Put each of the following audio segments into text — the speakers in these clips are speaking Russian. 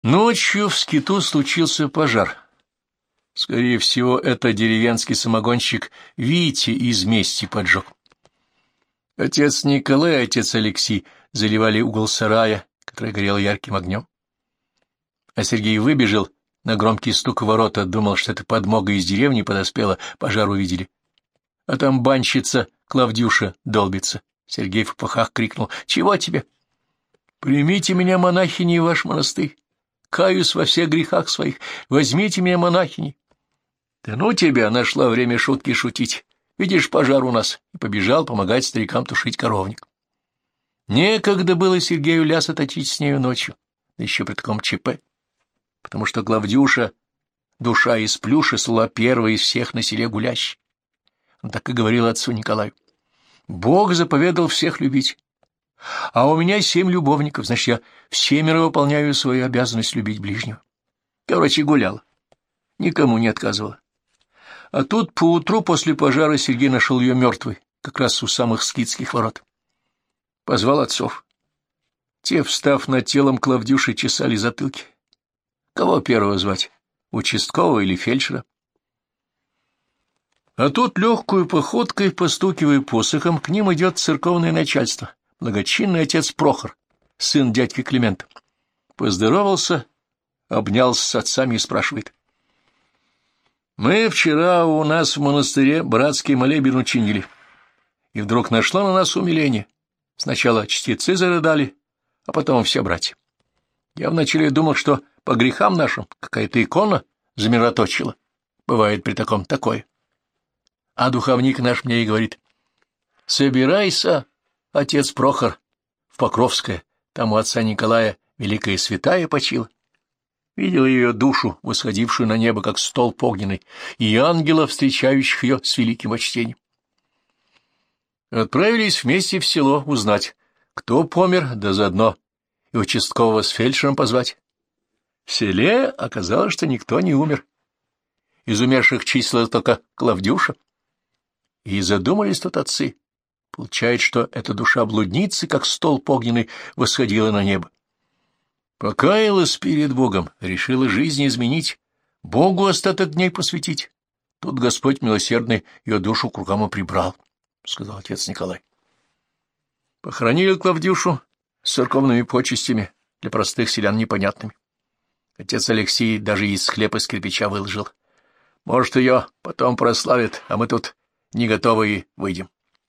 Ночью в скиту случился пожар. Скорее всего, это деревенский самогонщик Витя из мести поджег. Отец Николай и отец Алексей заливали угол сарая, который горел ярким огнем. А Сергей выбежал на громкий стук в ворота, думал, что это подмога из деревни подоспела, пожар увидели. А там банщица Клавдюша долбится. Сергей в попыхах крикнул: «Чего тебе? Примите меня, монахиней, в ваш монастырь. Каюсь во всех грехах своих. Возьмите меня, монахиней». Да ну тебя, нашла время шутки шутить. Видишь, пожар у нас. И побежал помогать старикам тушить коровник. Некогда было Сергею ляса точить с нею ночью, да еще при таком ЧП, потому что Клавдюша, душа из плюша, слыла первой из всех на селе гулящей. Он так и говорил отцу Николаю: «Бог заповедал всех любить, а у меня 7 любовников, значит, я всемиро выполняю свою обязанность любить ближнего». Короче, гуляла, никому не отказывала. А тут поутру после пожара Сергей нашел ее мертвой, как раз у самых скитских ворот. Позвал отцов. Те, встав над телом Клавдюши, чесали затылки. Кого первого звать? Участкового или фельдшера? А тут легкую походкой, постукивая посохом, к ним идет церковное начальство, благочинный отец Прохор, сын дядьки Климента. Поздоровался, обнялся с отцами и спрашивает: «Мы вчера у нас в монастыре братский молебен учинили, и вдруг нашло на нас умиление. Сначала чтецы зарыдали, а потом все братья. Я вначале думал, что по грехам нашим какая-то икона замироточила. Бывает при таком такое. А духовник наш мне и говорит: собирайся, отец Прохор, в Покровское, там у отца Николая великая святая почила. Видел ее душу, восходившую на небо, как столб огненный, и ангелов, встречающих ее с великим почтением». Отправились вместе в село узнать, кто помер, да заодно и участкового с фельдшером позвать. В селе оказалось, что никто не умер. Из умерших числилась только Клавдюша. И задумались тут отцы. Получается, что эта душа блудницы, как столб огненный, восходила на небо. Покаялась перед Богом, решила жизнь изменить, Богу остаток дней посвятить. Тут Господь милосердный ее душу к рукам и прибрал, — сказал отец Николай. Похоронили Клавдюшу с церковными почестями, для простых селян непонятными. Отец Алексей даже из хлеба из кирпича выложил. Может, ее потом прославят, а мы тут не готовые выйдем.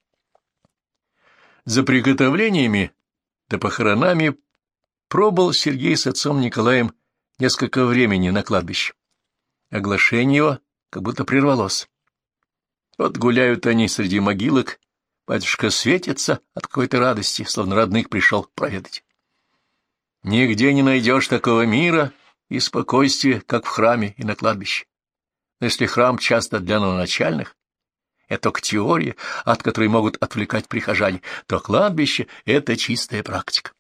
За приготовлениями да похоронами пробыл Сергей с отцом Николаем несколько времени на кладбище. Оглашение его как будто прервалось. Вот гуляют они среди могилок, батюшка светится от какой-то радости, словно родных пришел проведать. Нигде не найдешь такого мира и спокойствия, как в храме и на кладбище. Но если храм часто для новоначальных, это только теория, от которой могут отвлекать прихожане, то кладбище — это чистая практика.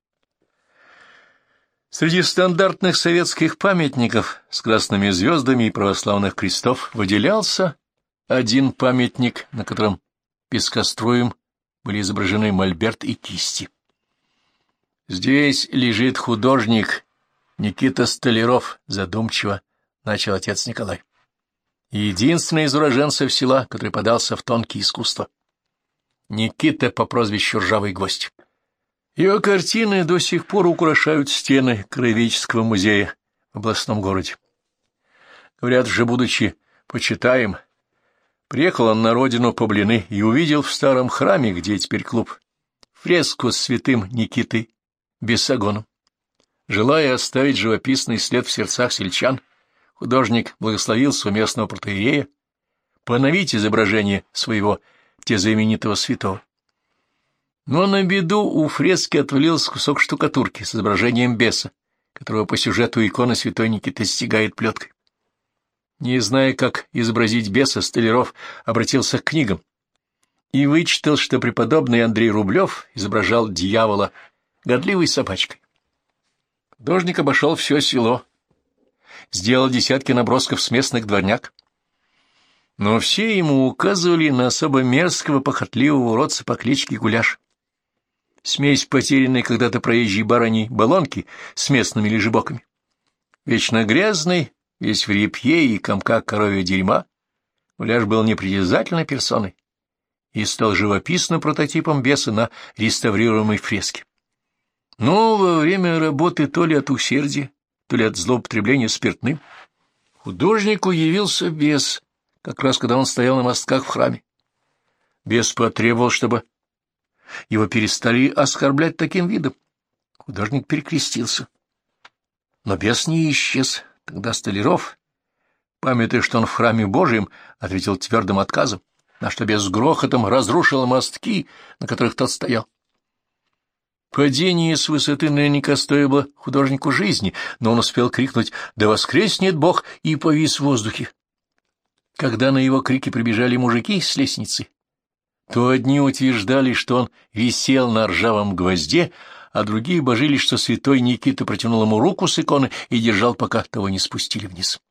Среди стандартных советских памятников с красными звездами и православных крестов выделялся один памятник, на котором пескоструем были изображены мольберт и кисти. «Здесь лежит художник Никита Столяров», — задумчиво начал отец Николай. Единственный из уроженцев села, который подался в тонкие искусства. Никита по прозвищу Ржавый Гвоздь. Его картины до сих пор украшают стены Краеведческого музея в областном городе. Говорят, же будучи почитаем, приехал он на родину по блины и увидел в старом храме, где теперь клуб, фреску с святым Никитой Бесогоном. Желая оставить живописный след в сердцах сельчан, художник благословил местного протоиерея поновить изображение своего знаменитого святого. Но на беду у фрески отвалился кусок штукатурки с изображением беса, которого по сюжету икона святой Никиты стягает плеткой. Не зная, как изобразить беса, Столяров обратился к книгам и вычитал, что преподобный Андрей Рублев изображал дьявола годливой собачкой. Художник обошел все село, сделал десятки набросков с местных дворняк, но все ему указывали на особо мерзкого похотливого уродца по кличке Гуляш. Смесь потерянной когда-то проезжей барыней Балонки с местными лежебоками. Вечно грязный, весь в репье и комках коровьего дерьма, Гуляш был непритязательной персоной и стал живописным прототипом беса на реставрируемой фреске. Но во время работы то ли от усердия, то ли от злоупотребления спиртным, художнику явился бес, как раз когда он стоял на мостках в храме. Бес потребовал, чтобы его перестали оскорблять таким видом. Художник перекрестился. Но бес не исчез. Тогда Столяров, памятуя, что он в храме Божьем, ответил твердым отказом, на что бес с грохотом разрушил мостки, на которых тот стоял. Падение с высоты наверняка стоило художнику жизни, но он успел крикнуть «Да воскреснет Бог!» и повис в воздухе. Когда на его крики прибежали мужики с лестницы, то одни утверждали, что он висел на ржавом гвозде, а другие божились, что святой Никита протянул ему руку с иконы и держал, пока того не спустили вниз.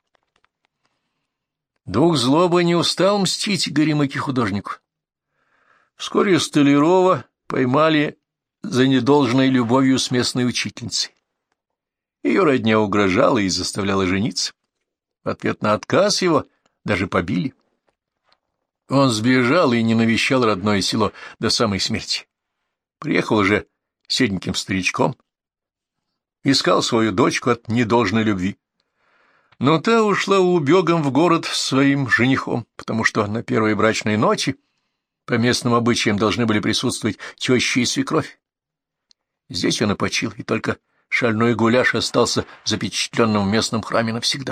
Дух злобы не устал мстить горемыке художнику. Вскоре Столярова поймали за недолжной любовью с местной учительницей. Ее родня угрожала и заставляла жениться. В ответ на отказ его даже побили. Он сбежал и не навещал родное село до самой смерти. Приехал уже седеньким старичком, искал свою дочку от недолжной любви. Но та ушла убегом в город с своим женихом, потому что на первой брачной ночи по местным обычаям должны были присутствовать теща и свекровь. Здесь он и почил, и только шальной Гуляш остался запечатленным в местном храме навсегда.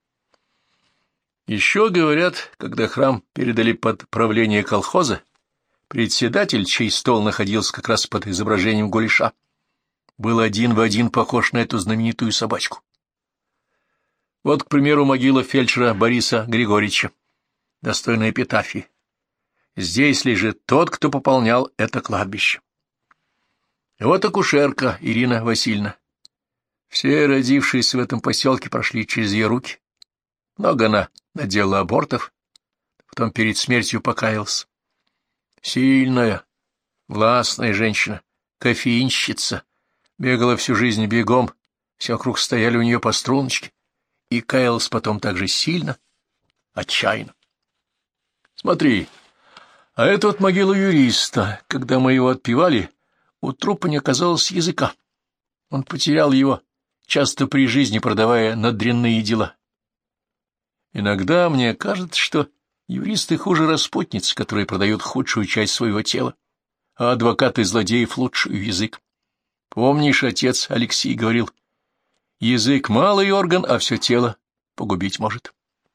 Еще говорят, когда храм передали под правление колхоза, председатель, чей стол находился как раз под изображением Гуляша, был один в один похож на эту знаменитую собачку. Вот, к примеру, могила фельдшера Бориса Григорьевича, достойная эпитафии. Здесь лежит тот, кто пополнял это кладбище. И вот акушерка Ирина Васильевна. Все родившиеся в этом поселке прошли через ее руки. Много она наделала абортов, потом перед смертью покаялась. Сильная, властная женщина, кофеинщица, бегала всю жизнь бегом, все вокруг стояли у нее по струночке, и каялась потом так же сильно, отчаянно. Смотри, а это вот могила юриста. Когда мы его отпевали, у трупа не оказалось языка. Он потерял его, часто при жизни продавая на дрянные дела. Иногда мне кажется, что юристы хуже распутниц, которые продают худшую часть своего тела, а адвокаты злодеев лучший язык. Помнишь, отец Алексей говорил, язык — малый орган, а все тело погубить может.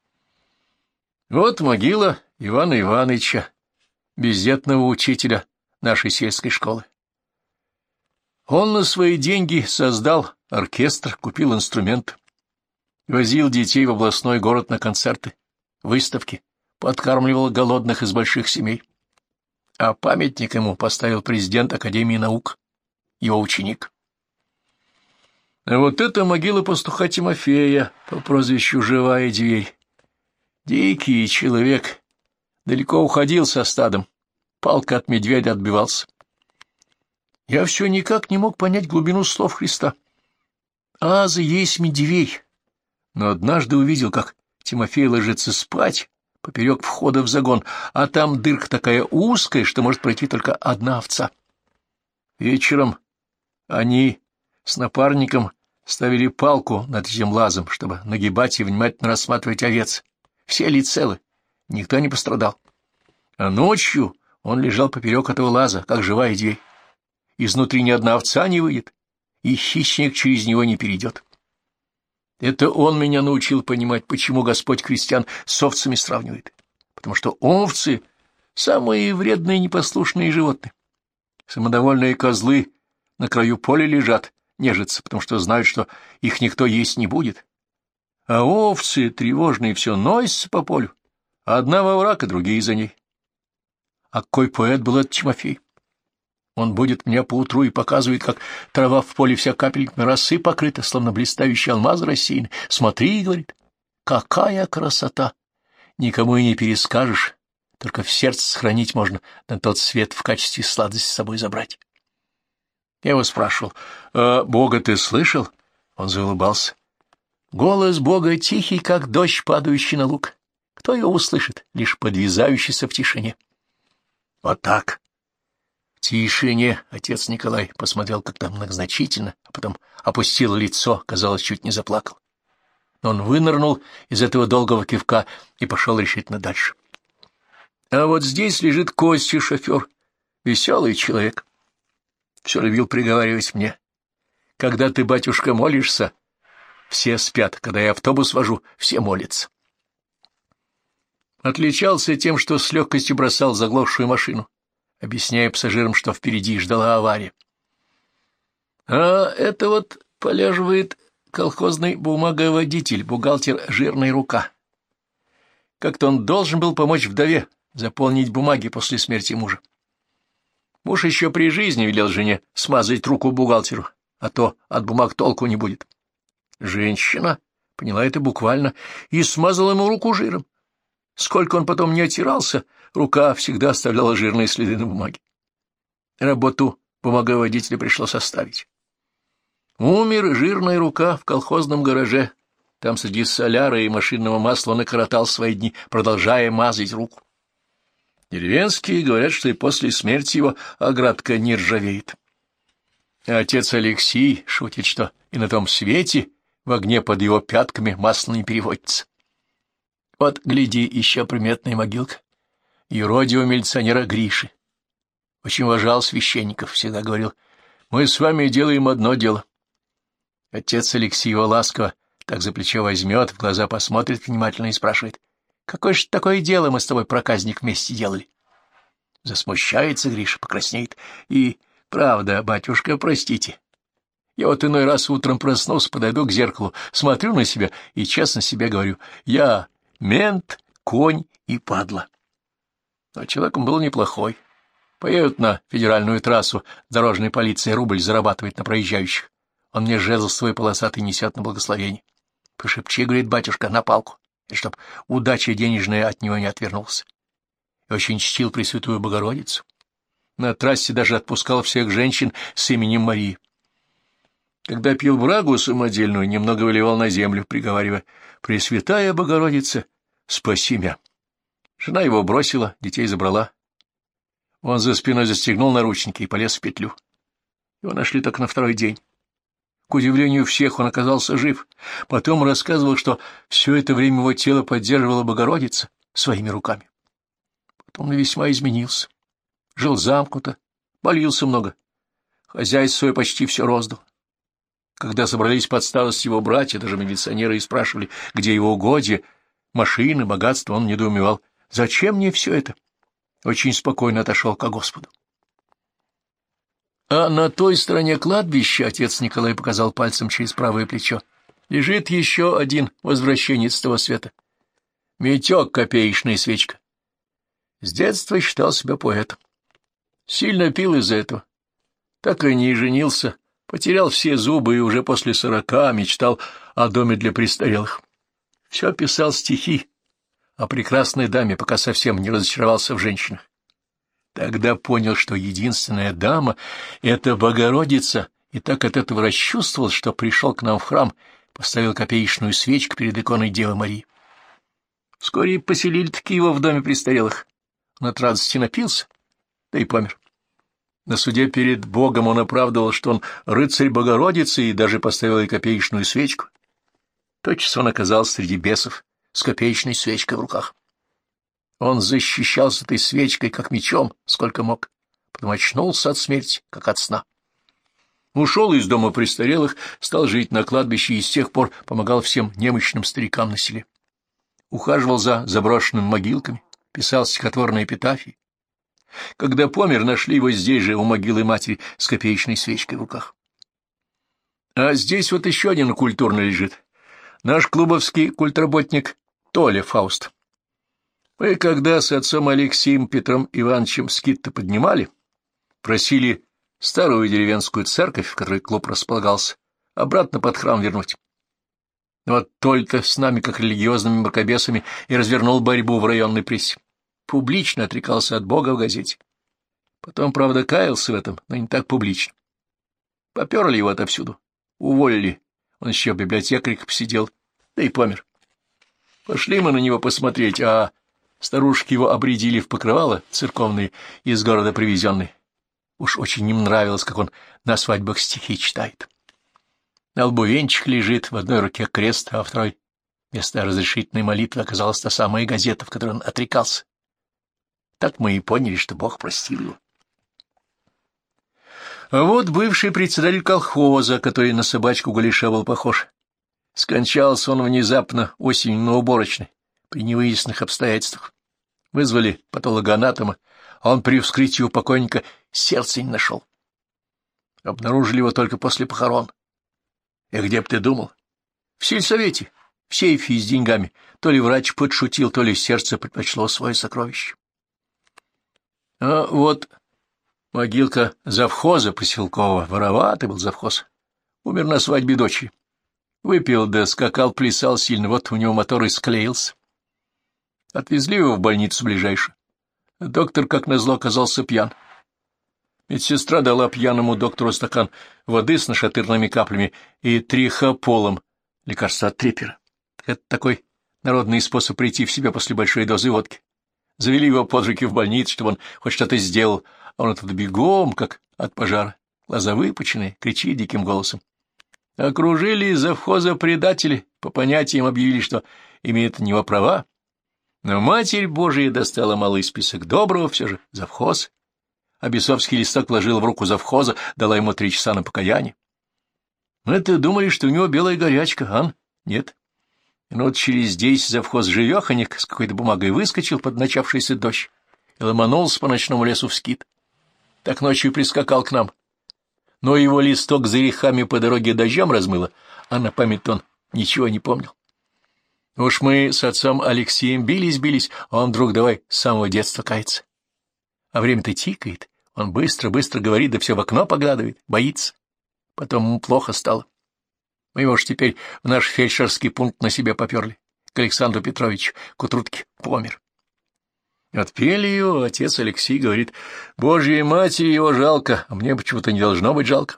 Вот могила Ивана Ивановича, бездетного учителя нашей сельской школы. Он на свои деньги создал оркестр, купил инструмент, возил детей в областной город на концерты, выставки, подкармливал голодных из больших семей. А памятник ему поставил президент Академии наук, его ученик. А вот это могила пастуха Тимофея по прозвищу «Живая дверь». Дикий человек, далеко уходил со стадом, палка от медведя отбивался. Я все никак не мог понять глубину слов Христа. «Аза есть медведь», но однажды увидел, как Тимофей ложится спать поперек входа в загон, а там дырка такая узкая, что может пройти только одна овца. Вечером они с напарником ставили палку над этим лазом, чтобы нагибать и внимательно рассматривать овец. Все ли целы, никто не пострадал. А ночью он лежал поперек этого лаза, как живая дверь. Изнутри ни одна овца не выйдет, и хищник через него не перейдет. Это он меня научил понимать, почему Господь крестьян с овцами сравнивает. Потому что овцы — самые вредные и непослушные животные. Самодовольные козлы на краю поля лежат, нежатся, потому что знают, что их никто есть не будет. А овцы тревожные все носятся по полю, одна во враг, и другие за ней. А какой поэт был этот Тимофей? Он будет меня поутру и показывает, как трава в поле вся капельками росы покрыта, словно блистающий алмаз рассеян. Смотри, — говорит, — какая красота! Никому и не перескажешь, только в сердце сохранить можно, на тот свет в качестве сладости с собой забрать. Я его спрашивал: «А Бога ты слышал?» Он заулыбался. Голос Бога тихий, как дождь, падающий на луг. Кто его услышит, лишь подвязающийся в тишине? Вот так. В тишине отец Николай посмотрел как-то многозначительно, а потом опустил лицо, казалось, чуть не заплакал. Но он вынырнул из этого долгого кивка и пошел решительно дальше. А вот здесь лежит Костя, шофер, веселый человек. Все любил приговаривать мне: когда ты, батюшка, молишься, все спят, когда я автобус вожу, все молятся. Отличался тем, что с легкостью бросал заглохшую машину, объясняя пассажирам, что впереди ждала авария. А это вот полеживает колхозный бумаговодитель, бухгалтер «Жирная рука». Как-то он должен был помочь вдове заполнить бумаги после смерти мужа. Муж еще при жизни велел жене смазать руку бухгалтеру, а то от бумаг толку не будет. Женщина поняла это буквально и смазала ему руку жиром. Сколько он потом не оттирался, рука всегда оставляла жирные следы на бумаге. Работу бумаговодителя пришлось оставить. Умер жирная рука в колхозном гараже. Там среди соляра и машинного масла он окоротал свои дни, продолжая мазать руку. Деревенские говорят, что и после смерти его оградка не ржавеет. А отец Алексей шутит, что и на том свете в огне под его пятками масло не переводится. Вот, гляди, еще приметная могилка. Юродивого милиционера Гриши. Очень уважал священников, всегда говорил: мы с вами делаем одно дело. Отец Алексей его ласково так за плечо возьмет, в глаза посмотрит внимательно и спрашивает: какое же такое дело мы с тобой, проказник, вместе делали? Засмущается Гриша, покраснеет. И правда, батюшка, простите. Я вот иной раз утром проснулся, подойду к зеркалу, смотрю на себя и честно себе говорю: я мент, конь и падла. Но человеком был неплохой. Поедут на федеральную трассу, дорожная полиция рубль зарабатывает на проезжающих. Он мне жезл свой полосатый несет на благословение. Пошепчи, говорит, батюшка, на палку, и чтоб удача денежная от него не отвернулась. И очень чтил Пресвятую Богородицу. На трассе даже отпускал всех женщин с именем Марии. Когда пил брагу самодельную, немного выливал на землю, приговаривая: «Пресвятая Богородица, спаси меня». Жена его бросила, детей забрала. Он за спиной застегнул наручники и полез в петлю. Его нашли только на второй день. К удивлению всех, он оказался жив. Потом рассказывал, что все это время его тело поддерживала Богородица своими руками. Потом он весьма изменился. Жил замкнуто, молился много. Хозяйство свое почти все роздал. Когда собрались под старость его братья, даже милиционеры, и спрашивали, где его угодья, машины, богатство, он недоумевал: зачем мне все это? Очень спокойно отошел ко Господу. А на той стороне кладбища, отец Николай показал пальцем через правое плечо, лежит еще один возвращенец с того света. Митек, копеечная свечка. С детства считал себя поэтом. Сильно пил из-за этого. Так и не женился, потерял все зубы и уже после 40 мечтал о доме для престарелых. Все писал стихи о прекрасной даме, пока совсем не разочаровался в женщинах. Тогда понял, что единственная дама — это Богородица, и так от этого расчувствовал, что пришел к нам в храм, поставил копеечную свечку перед иконой Девы Марии. Вскоре поселили-таки его в доме престарелых. Он от радости напился, да и помер. На суде перед Богом он оправдывал, что он рыцарь Богородицы, и даже поставил ей копеечную свечку. Тотчас он оказался среди бесов с копеечной свечкой в руках. Он защищался этой свечкой, как мечом, сколько мог, потом очнулся от смерти, как от сна. Ушел из дома престарелых, стал жить на кладбище и с тех пор помогал всем немощным старикам на селе. Ухаживал за заброшенными могилками, писал стихотворные эпитафии. Когда помер, нашли его здесь же, у могилы матери, с копеечной свечкой в руках. А здесь вот еще один культурный лежит. Наш клубовский культработник Толя Фауст. Мы, когда с отцом Алексеем Петром Ивановичем скит-то поднимали, просили старую деревенскую церковь, в которой клуб располагался, обратно под храм вернуть. Вот Толь-то с нами, как религиозными мракобесами, и развернул борьбу в районной прессе. Публично отрекался от Бога в газете. Потом, правда, каялся в этом, но не так публично. Поперли его отовсюду, уволили. Он еще в библиотекарях посидел, да и помер. Пошли мы на него посмотреть, а старушки его обрядили в покрывало церковные из города привезенные. Уж очень им нравилось, как он на свадьбах стихи читает. На лбу венчик лежит, в одной руке крест, а во второй вместо разрешительной молитвы оказалась та самая газета, в которой он отрекался. Так мы и поняли, что Бог простил его. А вот бывший председатель колхоза, который на собачку Галиша был похож. Скончался он внезапно осенью на уборочной, при невыясненных обстоятельствах. Вызвали патологоанатома, а он при вскрытии у покойника сердца не нашел. Обнаружили его только после похорон. И где б ты думал? В сельсовете, в сейфе с деньгами. То ли врач подшутил, то ли сердце предпочло свое сокровище. А вот могилка завхоза поселкового, вороватый был завхоз. Умер на свадьбе дочери. Выпил да скакал, плясал сильно, вот у него мотор и склеился. Отвезли его в больницу ближайшую. Доктор, как назло, оказался пьян. Медсестра дала пьяному доктору стакан воды с нашатырными каплями и трихополом, лекарство от трипера. Это такой народный способ прийти в себя после большой дозы водки. Завели его под руки в больницу, чтобы он хоть что-то сделал, а он оттуда бегом, как от пожара. Глаза выпученные, кричит диким голосом. Окружили завхоза предатели, по понятиям объявили, что имеет на него права. Но Матерь Божия достала малый список доброго, все же завхоз. А бесовский листок вложила в руку завхоза, дала ему 3 часа на покаяние. Мы-то думали, что у него белая горячка, а нет. Минут через 10 завхоз живеханик с какой-то бумагой выскочил под начавшийся дождь и ломанулся по ночному лесу вскит. Так ночью прискакал к нам. Но его листок за грехами по дороге дождем размыло, а на память он ничего не помнил. Уж мы с отцом Алексеем бились, а он вдруг давай с самого детства кается. А время-то тикает, он быстро-быстро говорит, да все в окно поглядывает, боится. Потом ему плохо стало. Мы его ж теперь в наш фельдшерский пункт на себя поперли. К Александру Петровичу, к утрутке, помер. Отпели ее, отец Алексей говорит, Божьей матери его жалко, а мне почему-то не должно быть жалко.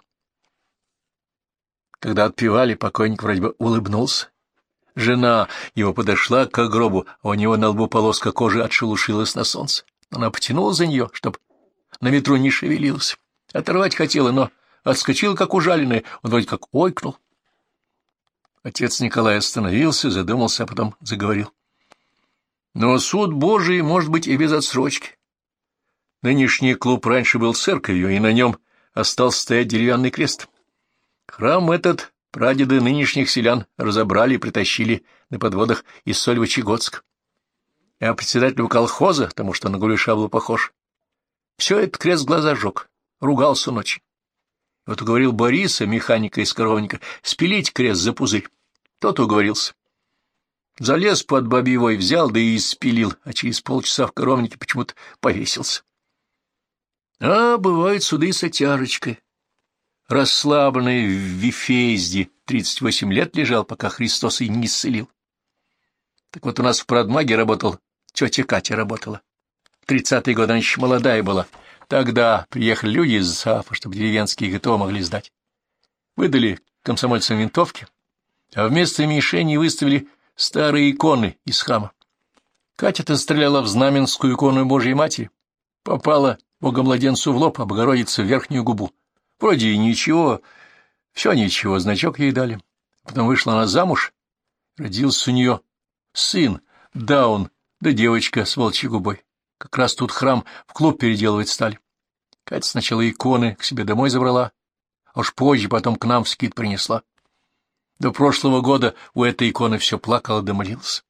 Когда отпевали, покойник вроде бы улыбнулся. Жена его подошла к гробу, а у него на лбу полоска кожи отшелушилась на солнце. Она потянула за нее, чтоб на ветру не шевелился. Оторвать хотела, но отскочила, как ужаленная, он вроде как ойкнул. Отец Николай остановился, задумался, а потом заговорил. Но суд Божий может быть и без отсрочки. Нынешний клуб раньше был церковью, и на нем остался стоять деревянный крест. Храм этот прадеды нынешних селян разобрали и притащили на подводах из Сольвычегодска. А председателю колхоза, потому что на Гулеша был похож, все этот крест в глаза жег, ругался ночью. Вот уговорил Бориса, механика из коровника, спилить крест за пузырь. Тот уговорился. Залез под бабьевой, взял, да и спилил, а через полчаса в коровнике почему-то повесился. А бывают суды с отяжечкой. Расслабленный в Вифезде 38 лет лежал, пока Христос и не исцелил. Так вот у нас в Продмаге работал, тетя Катя работала. В 30-е годы она еще молодая была. Тогда приехали люди из ЗАФа, чтобы деревенские ГТО могли сдать. Выдали комсомольцам винтовки, а вместо мишени выставили старые иконы из храма. Катя-то стреляла в знаменскую икону Божьей Матери. Попала Богомладенцу в лоб, а Богородице в верхнюю губу. Вроде и ничего, все ничего, значок ей дали. Потом вышла она замуж, родился у нее сын, Даун, да девочка с волчьей губой. Как раз тут храм в клуб переделывать стали. Катя сначала иконы к себе домой забрала, а уж позже потом к нам в скит принесла. До прошлого года у этой иконы все плакало да молилось.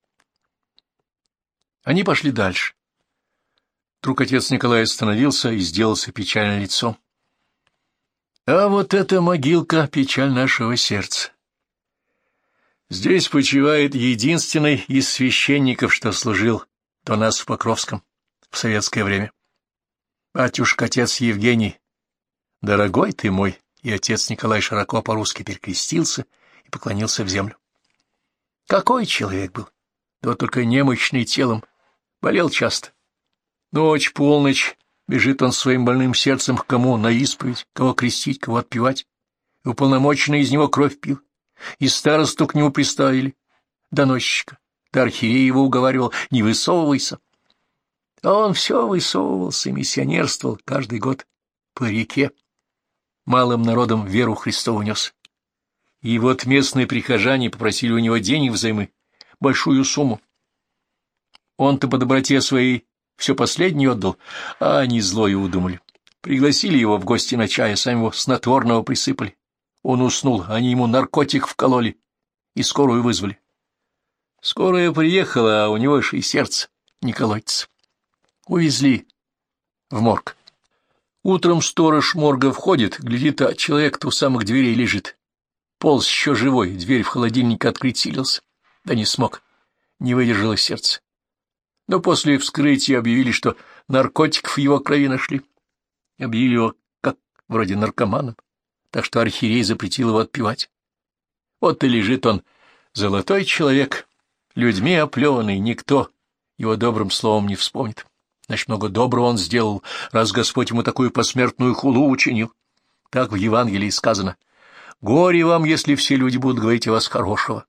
Они пошли дальше. Вдруг отец Николай остановился и сделался печальным лицом. А вот эта могилка — печаль нашего сердца. Здесь почивает единственный из священников, что служил до нас в Покровском в советское время. Батюшка-отец Евгений, дорогой ты мой, и отец Николай широко по-русски перекрестился и поклонился в землю. Какой человек был, да вот только немощный телом, болел часто. Ночь, полночь, бежит он своим больным сердцем к кому на исповедь, кого крестить, кого отпевать, и уполномоченный из него кровь пил, и старосту к нему приставили, доносчика, до архиерея его уговаривал: не высовывайся. А он все высовывался и миссионерствовал каждый год по реке. Малым народом веру Христову нес. И вот местные прихожане попросили у него денег взаймы, большую сумму. Он-то по доброте своей все последнее отдал, а они злое удумали. Пригласили его в гости на чай, а сами его снотворного присыпали. Он уснул, они ему наркотик вкололи и скорую вызвали. Скорая приехала, а у него же и сердце не колотится. Увезли в морг. Утром сторож морга входит, глядит, а человек-то у самых дверей лежит. Полз еще живой, дверь в холодильнике открыть силился. Да не смог, не выдержало сердце. Но после вскрытия объявили, что наркотиков в его крови нашли. Объявили его как вроде наркоманом, так что архиерей запретил его отпевать. Вот и лежит он, золотой человек, людьми оплеванный, никто его добрым словом не вспомнит. Значит, много доброго он сделал, раз Господь ему такую посмертную хулу учинил. Так в Евангелии сказано: «Горе вам, если все люди будут говорить о вас хорошего».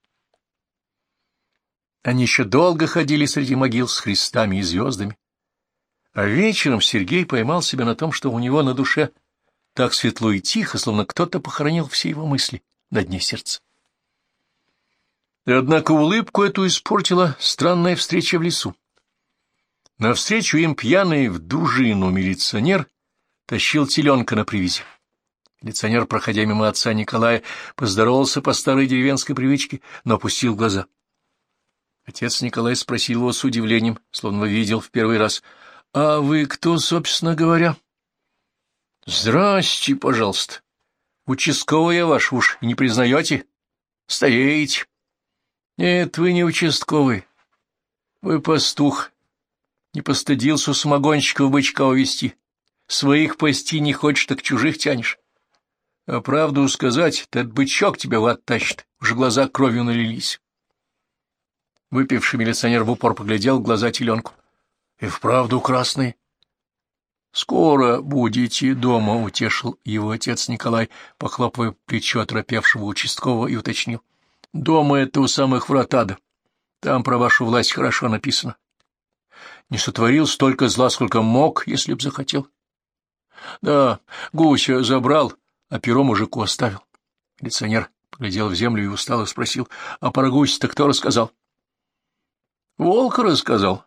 Они еще долго ходили среди могил с крестами и звездами. А вечером Сергей поймал себя на том, что у него на душе так светло и тихо, словно кто-то похоронил все его мысли на дне сердца. И однако улыбку эту испортила странная встреча в лесу. Навстречу им пьяный в дужину милиционер тащил теленка на привязи. Милиционер, проходя мимо отца Николая, поздоровался по старой деревенской привычке, но опустил глаза. Отец Николай спросил его с удивлением, словно видел в первый раз: «А вы кто, собственно говоря?» «Здрасте, пожалуйста. Участковый я ваш, уж и не признаете? Стареете». «Нет, вы не участковый. Вы пастух. Не постыдился у самогонщиков бычка увести. Своих пасти не хочешь, так чужих тянешь. А правду сказать, этот бычок тебя в ад тащит, уже глаза кровью налились». Выпивший милиционер в упор поглядел в глаза теленку. — И вправду красный. — Скоро будете дома, — утешил его отец Николай, похлопывая плечо оторопевшего участкового, и уточнил. — Дома это у самых врат ада. Там про вашу власть хорошо написано. Не сотворил столько зла, сколько мог, если б захотел. Да, гуся забрал, а перо мужику оставил. Милиционер поглядел в землю и устало спросил: — А про гуся-то кто рассказал? — Волк рассказал.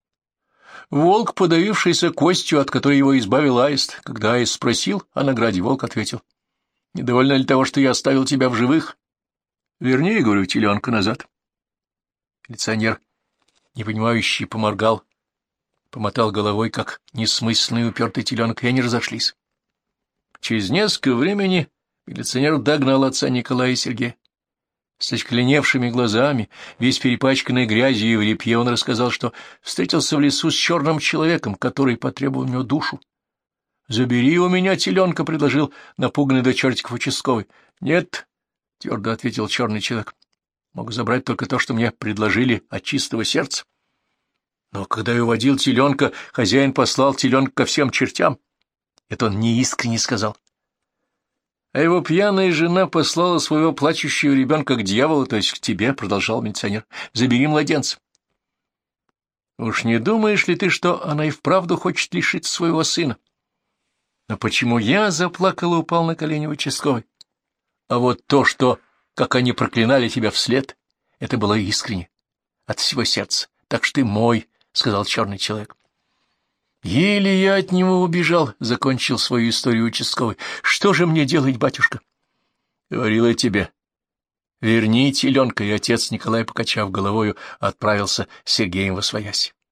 Волк, подавившийся костью, от которой его избавил аист. Когда аист спросил о награде, волк ответил: — Недовольно ли того, что я оставил тебя в живых? Верни, говорю, теленка назад. Милиционер, непонимающий, поморгал, помотал головой, как несмысленный упертый теленок, и они разошлись. Через несколько времени милиционер догнал отца Николая и Сергея. С очкленевшими глазами, весь перепачканный грязью и в репье, он рассказал, что встретился в лесу с черным человеком, который потребовал у него душу. — Забери у меня теленка, — предложил напуганный до чертиков участковый. — Нет, — твердо ответил черный человек. — Могу забрать только то, что мне предложили от чистого сердца. Но когда я уводил теленка, хозяин послал теленка ко всем чертям. Это он неискренне сказал. А его пьяная жена послала своего плачущего ребенка к дьяволу, то есть к тебе, — продолжал милиционер. — Забери младенца. Уж не думаешь ли ты, что она и вправду хочет лишить своего сына? Но почему я заплакал и упал на колени участковой? А вот то, что, как они проклинали тебя вслед, это было искренне, от всего сердца. Так что ты мой, — сказал черный человек. Еле я от него убежал, — закончил свою историю участковый. Что же мне делать, батюшка? — Говорил я тебе. Верни теленка, и отец Николай, покачав головою, отправился с Сергеем восвояси.